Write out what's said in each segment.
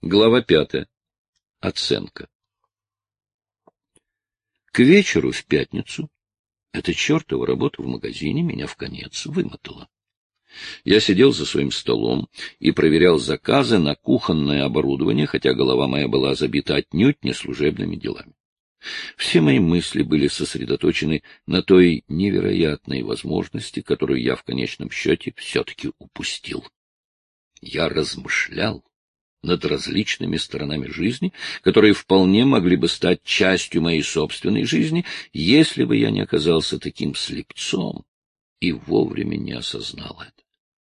Глава 5. Оценка. К вечеру в пятницу эта чертова работа в магазине меня вконец вымотала. Я сидел за своим столом и проверял заказы на кухонное оборудование, хотя голова моя была забита отнюдь не служебными делами. Все мои мысли были сосредоточены на той невероятной возможности, которую я в конечном счете все-таки упустил. Я размышлял над различными сторонами жизни, которые вполне могли бы стать частью моей собственной жизни, если бы я не оказался таким слепцом и вовремя не осознал это.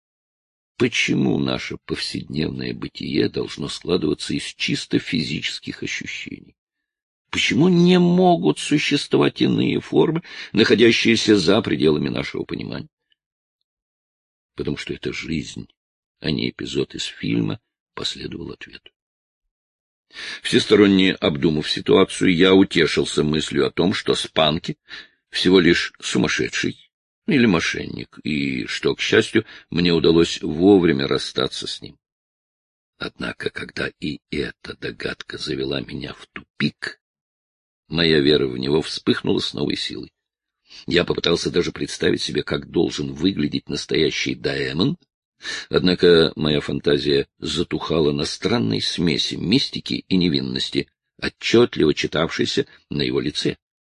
Почему наше повседневное бытие должно складываться из чисто физических ощущений? Почему не могут существовать иные формы, находящиеся за пределами нашего понимания? Потому что это жизнь, а не эпизод из фильма, последовал ответ. Всесторонне обдумав ситуацию, я утешился мыслью о том, что Спанки всего лишь сумасшедший или мошенник, и что, к счастью, мне удалось вовремя расстаться с ним. Однако, когда и эта догадка завела меня в тупик, моя вера в него вспыхнула с новой силой. Я попытался даже представить себе, как должен выглядеть настоящий Даэмон, однако моя фантазия затухала на странной смеси мистики и невинности, отчетливо читавшейся на его лице.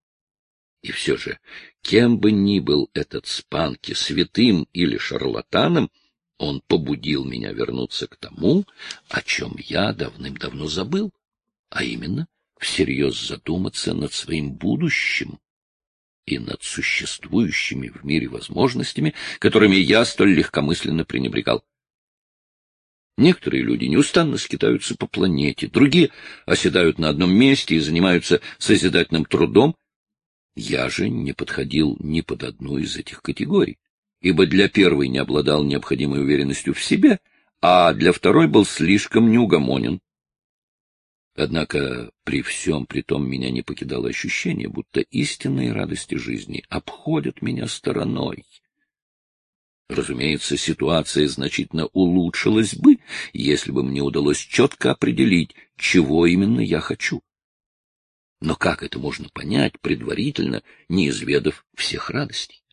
И все же, кем бы ни был этот Спанки, святым или шарлатаном, он побудил меня вернуться к тому, о чем я давным-давно забыл, а именно всерьез задуматься над своим будущим и над существующими в мире возможностями, которыми я столь легкомысленно пренебрегал. Некоторые люди неустанно скитаются по планете, другие оседают на одном месте и занимаются созидательным трудом. Я же не подходил ни под одну из этих категорий, ибо для первой не обладал необходимой уверенностью в себе, а для второй был слишком неугомонен. Однако при всем при том меня не покидало ощущение, будто истинные радости жизни обходят меня стороной. Разумеется, ситуация значительно улучшилась бы, если бы мне удалось четко определить, чего именно я хочу. Но как это можно понять предварительно, не изведав всех радостей?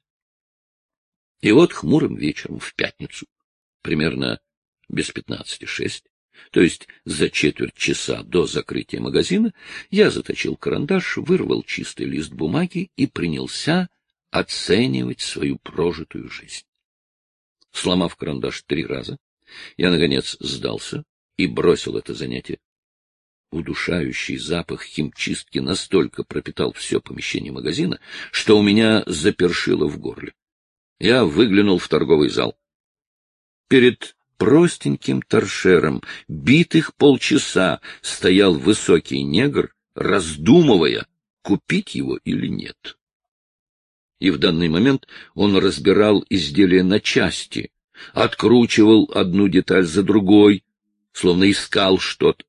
И вот хмурым вечером в пятницу, примерно без 15:06, то есть за четверть часа до закрытия магазина, я заточил карандаш, вырвал чистый лист бумаги и принялся оценивать свою прожитую жизнь. Сломав карандаш 3 раза, я, наконец, сдался и бросил это занятие. Удушающий запах химчистки настолько пропитал все помещение магазина, что у меня запершило в горле. Я выглянул в торговый зал. Перед простеньким торшером битых полчаса стоял высокий негр, раздумывая, купить его или нет. И в данный момент он разбирал изделие на части, откручивал одну деталь за другой, словно искал что-то.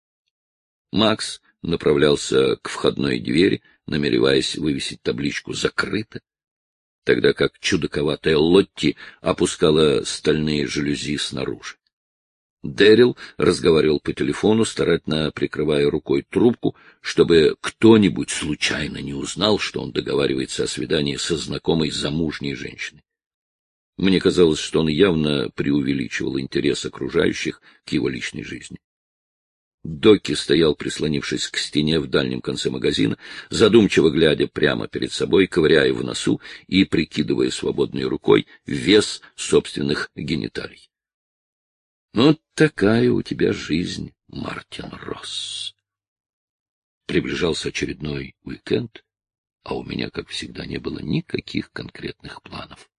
Макс направлялся к входной двери, намереваясь вывесить табличку «Закрыто», тогда как чудаковатая Лотти опускала стальные жалюзи снаружи. Дэрил разговаривал по телефону, старательно прикрывая рукой трубку, чтобы кто-нибудь случайно не узнал, что он договаривается о свидании со знакомой замужней женщиной. Мне казалось, что он явно преувеличивал интерес окружающих к его личной жизни. Доки стоял, прислонившись к стене в дальнем конце магазина, задумчиво глядя прямо перед собой, ковыряя в носу и прикидывая свободной рукой вес собственных гениталий. Вот такая у тебя жизнь, Мартин Росс. Приближался очередной уикенд, а у меня, как всегда, не было никаких конкретных планов.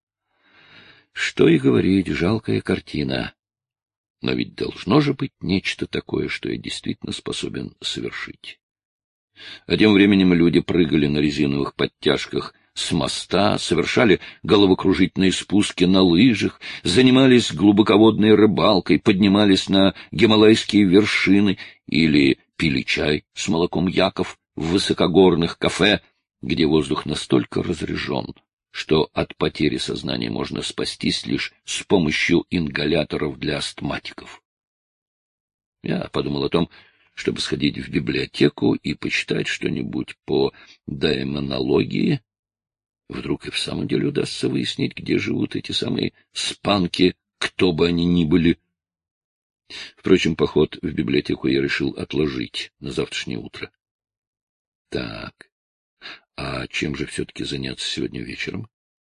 Что и говорить, жалкая картина. Но ведь должно же быть нечто такое, что я действительно способен совершить. А тем временем люди прыгали на резиновых подтяжках с моста, совершали головокружительные спуски на лыжах, занимались глубоководной рыбалкой, поднимались на гималайские вершины или пили чай с молоком яков в высокогорных кафе, где воздух настолько разрежен, что от потери сознания можно спастись лишь с помощью ингаляторов для астматиков. Я подумал о том, чтобы сходить в библиотеку и почитать что-нибудь по демонологии. Вдруг и в самом деле удастся выяснить, где живут эти самые спанки, кто бы они ни были. Впрочем, поход в библиотеку я решил отложить на завтрашнее утро. Так, а чем же все-таки заняться сегодня вечером?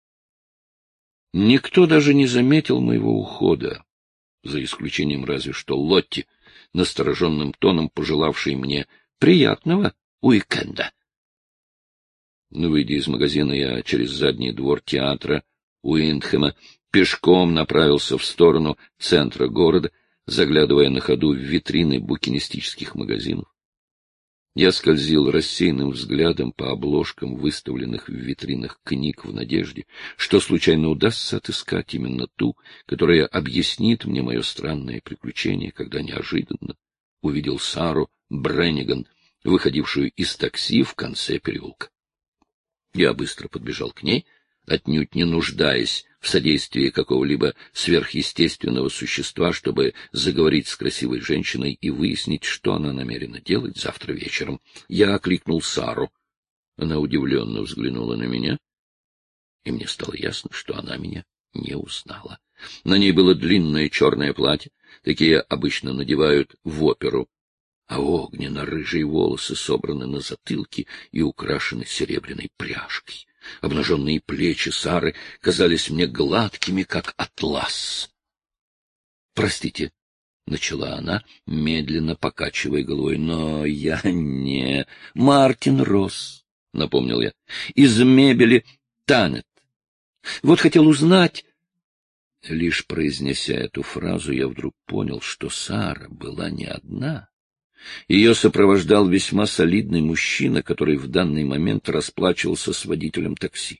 Никто даже не заметил моего ухода, за исключением разве что Лотти, настороженным тоном пожелавшей мне приятного уикенда. Выйдя из магазина, я через задний двор театра Уиндхэма пешком направился в сторону центра города, заглядывая на ходу в витрины букинистических магазинов. Я скользил рассеянным взглядом по обложкам выставленных в витринах книг в надежде, что случайно удастся отыскать именно ту, которая объяснит мне мое странное приключение, когда неожиданно увидел Сару Бренниган, выходившую из такси в конце переулка. Я быстро подбежал к ней, отнюдь не нуждаясь в содействии какого-либо сверхъестественного существа, чтобы заговорить с красивой женщиной и выяснить, что она намерена делать завтра вечером. Я окликнул Сару. Она удивленно взглянула на меня, и мне стало ясно, что она меня не узнала. На ней было длинное черное платье, такие обычно надевают в оперу, а огненно-рыжие волосы собраны на затылке и украшены серебряной пряжкой. Обнаженные плечи Сары казались мне гладкими, как атлас. — Простите, — начала она, медленно покачивая головой, — но я не... — Мартин Росс, — напомнил я, — из мебели Танет. Вот хотел узнать... Лишь произнеся эту фразу, я вдруг понял, что Сара была не одна. Ее сопровождал весьма солидный мужчина, который в данный момент расплачивался с водителем такси.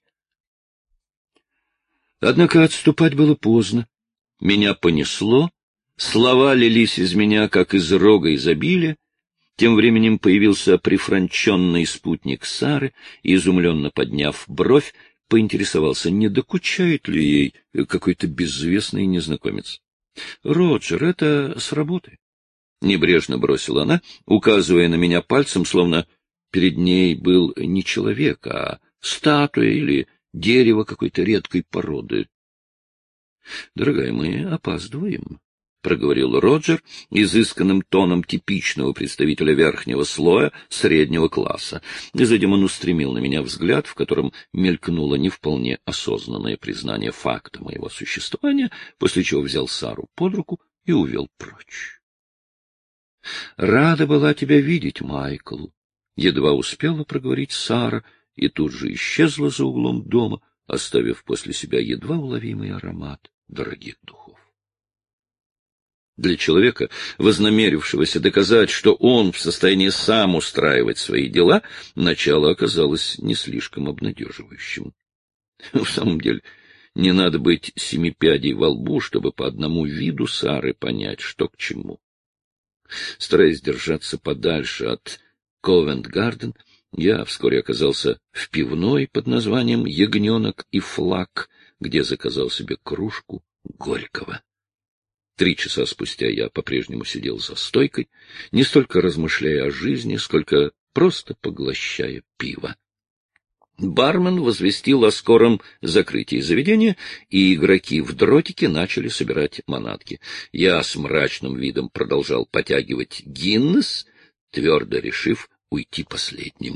Однако отступать было поздно. Меня понесло, слова лились из меня, как из рога изобилия. Тем временем появился прифранченный спутник Сары и, изумленно подняв бровь, поинтересовался, не докучает ли ей какой-то безвестный незнакомец. — Роджер, это с работы. Небрежно бросила она, указывая на меня пальцем, словно перед ней был не человек, а статуя или дерево какой-то редкой породы. — Дорогая, мы опаздываем, — проговорил Роджер изысканным тоном типичного представителя верхнего слоя среднего класса. И затем он устремил на меня взгляд, в котором мелькнуло не вполне осознанное признание факта моего существования, после чего взял Сару под руку и увел прочь. — Рада была тебя видеть, Майкл. Едва успела проговорить Сара и тут же исчезла за углом дома, оставив после себя едва уловимый аромат дорогих духов. Для человека, вознамерившегося доказать, что он в состоянии сам устраивать свои дела, начало оказалось не слишком обнадеживающим. В самом деле, не надо быть семипядей во лбу, чтобы по одному виду Сары понять, что к чему. Стараясь держаться подальше от Ковент-Гарден, я вскоре оказался в пивной под названием «Ягненок и флаг», где заказал себе кружку горького. 3 часа спустя я по-прежнему сидел за стойкой, не столько размышляя о жизни, сколько просто поглощая пиво. Бармен возвестил о скором закрытии заведения, и игроки в дротике начали собирать манатки. Я с мрачным видом продолжал потягивать Гиннес, твердо решив уйти последним.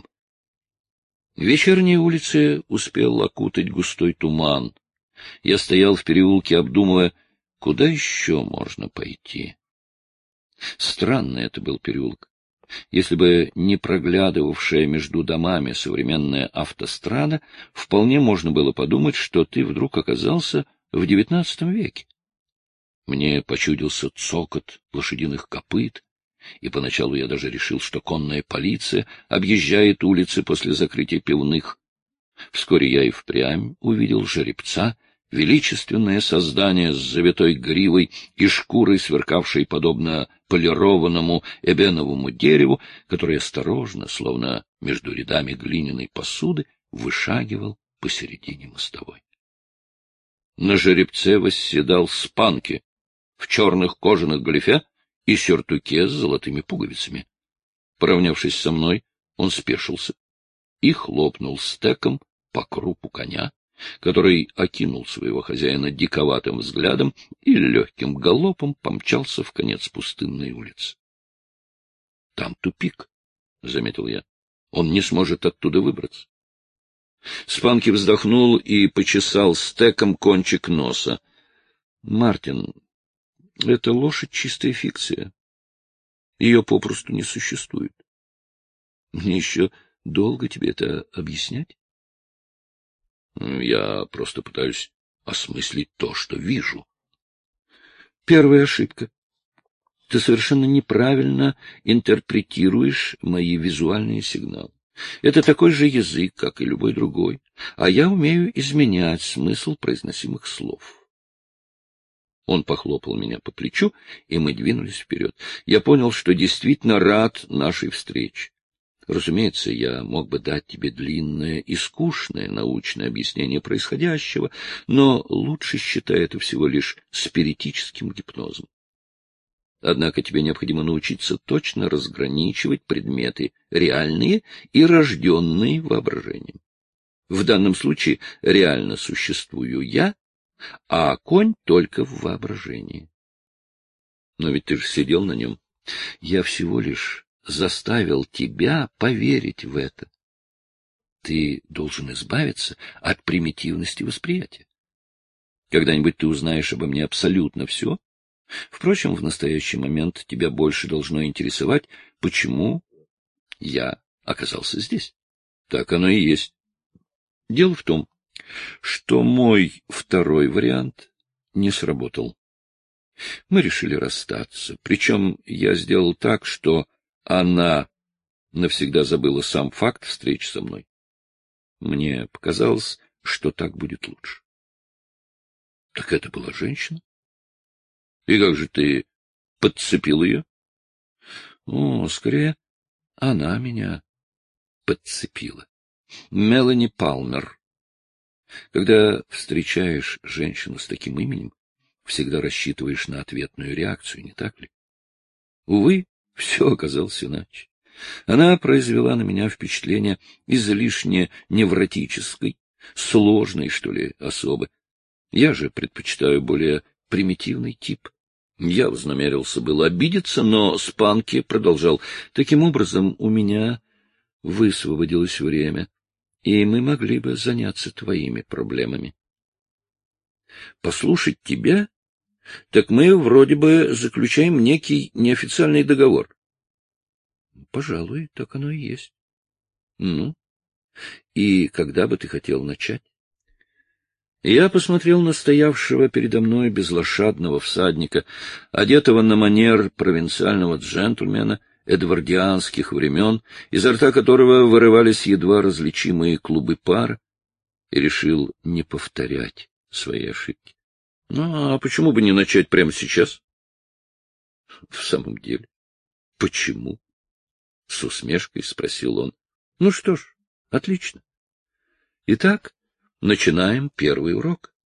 Вечерние улицы успел окутать густой туман. Я стоял в переулке, обдумывая, куда еще можно пойти. Странный это был переулок. Если бы не проглядывавшая между домами современная автострада, вполне можно было подумать, что ты вдруг оказался в XIX веке. Мне почудился цокот лошадиных копыт, и поначалу я даже решил, что конная полиция объезжает улицы после закрытия пивных. Вскоре я и впрямь увидел жеребца, величественное создание с завитой гривой и шкурой, сверкавшей подобно полированному эбеновому дереву, который осторожно, словно между рядами глиняной посуды, вышагивал посередине мостовой. На жеребце восседал Спанки в черных кожаных галифе и сюртуке с золотыми пуговицами. Поравнявшись со мной, он спешился и хлопнул стеком по крупу коня, который окинул своего хозяина диковатым взглядом и легким галопом помчался в конец пустынной улицы. — Там тупик, — заметил я. — Он не сможет оттуда выбраться. Спанки вздохнул и почесал стеком кончик носа. — Мартин, это лошадь — чистая фикция. Ее попросту не существует. Мне еще долго тебе это объяснять? Я просто пытаюсь осмыслить то, что вижу. Первая ошибка. Ты совершенно неправильно интерпретируешь мои визуальные сигналы. Это такой же язык, как и любой другой, а я умею изменять смысл произносимых слов. Он похлопал меня по плечу, и мы двинулись вперед. Я понял, что действительно рад нашей встрече. Разумеется, я мог бы дать тебе длинное и скучное научное объяснение происходящего, но лучше считай это всего лишь спиритическим гипнозом. Однако тебе необходимо научиться точно разграничивать предметы реальные и рожденные воображением. В данном случае реально существую я, а конь только в воображении. Но ведь ты же сидел на нем. Я всего лишь заставил тебя поверить в это. Ты должен избавиться от примитивности восприятия. Когда-нибудь ты узнаешь обо мне абсолютно все. Впрочем, в настоящий момент тебя больше должно интересовать, почему я оказался здесь. Так оно и есть. Дело в том, что мой второй вариант не сработал. Мы решили расстаться, причем я сделал так, что она навсегда забыла сам факт встречи со мной. Мне показалось, что так будет лучше. Так это была женщина? И как же ты подцепил ее? О, скорее, она меня подцепила. Мелани Палмер. Когда встречаешь женщину с таким именем, всегда рассчитываешь на ответную реакцию, не так ли? Увы, все оказалось иначе. Она произвела на меня впечатление излишне невротической, сложной, что ли, особы. Я же предпочитаю более примитивный тип. Я вознамерился было обидеться, но Спанки продолжал. Таким образом, у меня высвободилось время, и мы могли бы заняться твоими проблемами. Послушать тебя, так мы вроде бы заключаем некий неофициальный договор. Пожалуй, так оно и есть. Ну, и когда бы ты хотел начать? Я посмотрел на стоявшего передо мной безлошадного всадника, одетого на манер провинциального джентльмена эдвардианских времен, изо рта которого вырывались едва различимые клубы пара, и решил не повторять свои ошибки. Ну, а почему бы не начать прямо сейчас? В самом деле, почему? — с усмешкой спросил он. — Ну что ж, отлично. Итак, начинаем первый урок.